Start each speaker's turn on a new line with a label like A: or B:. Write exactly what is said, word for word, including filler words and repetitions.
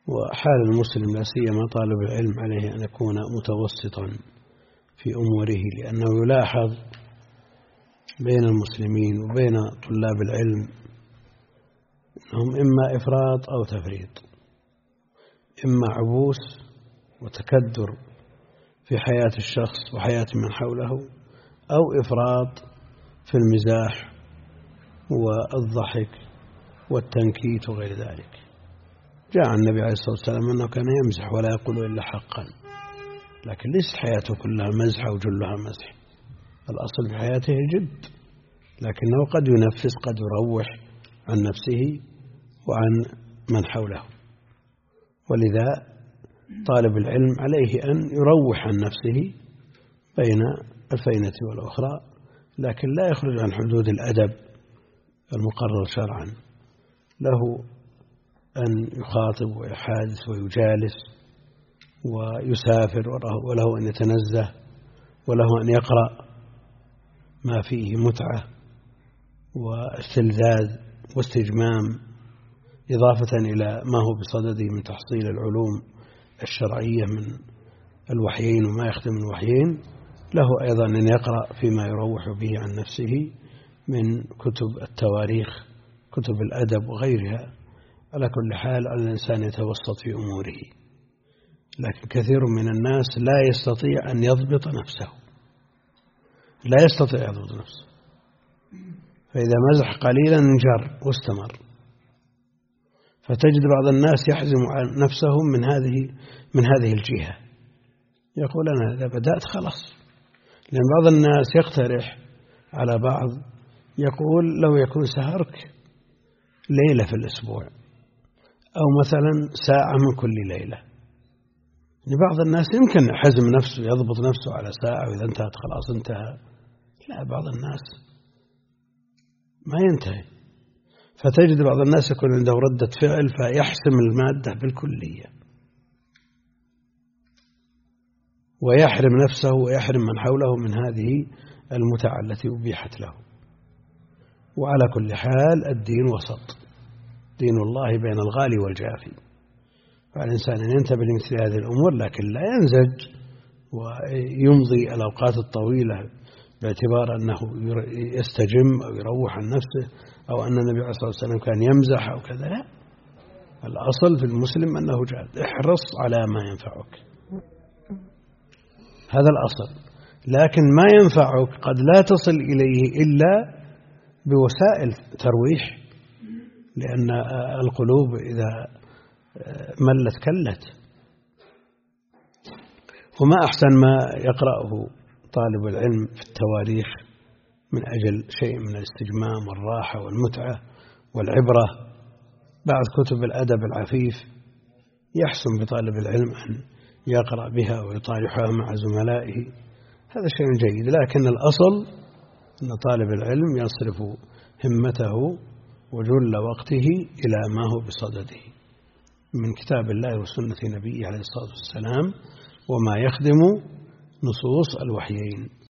A: وحال المسلم لا سيما طالب العلم عليه أن يكون متوسطا في أموره، لأنه يلاحظ بين المسلمين وبين طلاب العلم أنهم إما إفراط أو تفريط، إما عبوس وتكدر في حياة الشخص وحياة من حوله، أو إفراط في المزاح والضحك والتنكيت وغير ذلك. جاء النبي عليه الصلاة والسلام أنه كان يمزح ولا يقول إلا حقا، لكن ليست حياته كلها مزح وجلها مزح، الأصل في حياته الجد، لكنه قد ينفس قد يروح عن نفسه وعن من حوله. ولذا طالب العلم عليه أن يروح عن نفسه بين الفينة والأخرى، لكن لا يخرج عن حدود الأدب المقرر شرعا. له أن يخاطب ويحادث ويجالس ويسافر، وله أن يتنزه، وله أن يقرأ ما فيه متعة واستلذاذ واستجمام، إضافة إلى ما هو بصدده من تحصيل العلوم الشرعية من الوحيين وما يخدم الوحيين. له أيضا أن يقرأ فيما يروح به عن نفسه من كتب التواريخ، كتب الأدب وغيرها. على كل حال الإنسان يتوسط في أموره، لكن كثير من الناس لا يستطيع أن يضبط نفسه، لا يستطيع أن يضبط نفسه، فإذا مزح قليلا انجر واستمر. فتجد بعض الناس يحزم عن نفسه من هذه من هذه الجهة، يقول أنا إذا بدأت خلاص. لأن بعض الناس يقترح على بعض، يقول لو يكون سهرك ليلة في الأسبوع، أو مثلا ساعة من كل ليلة. لبعض الناس يمكن حزم نفسه يضبط نفسه على ساعة، وإذا انتهت خلاص انتهى. لا، بعض الناس ما ينتهي، فتجد بعض الناس يكون عنده ردة فعل فيحسم المادة بالكلية، ويحرم نفسه ويحرم من حوله من هذه المتعة التي أبيحت له. وعلى كل حال الدين وسط، دين الله بين الغالي والجافي، فالإنسان أن ينتبه لمثل هذه الأمور، لكن لا ينزج ويمضي الأوقات الطويلة باعتبار أنه يستجم أو يروح عن نفسه، أو أن النبي عليه الصلاة والسلام كان يمزح أو كذا. لا، الأصل في المسلم أنه جاد، احرص على ما ينفعك، هذا الأصل. لكن ما ينفعك قد لا تصل إليه إلا بوسائل ترويح، لأن القلوب إذا ملت كلت. وما أحسن ما يقرأه طالب العلم في التواريخ من أجل شيء من الاستجمام والراحة والمتعة والعبرة. بعض كتب الأدب العفيف يحسن بطالب العلم أن يقرأ بها ويطالعها مع زملائه، هذا شيء جيد. لكن الأصل أن طالب العلم يصرف همته وجل وقته إلى ما هو بصدده من كتاب الله وسنة نبيه عليه الصلاة والسلام، وما يخدم نصوص الوحيين.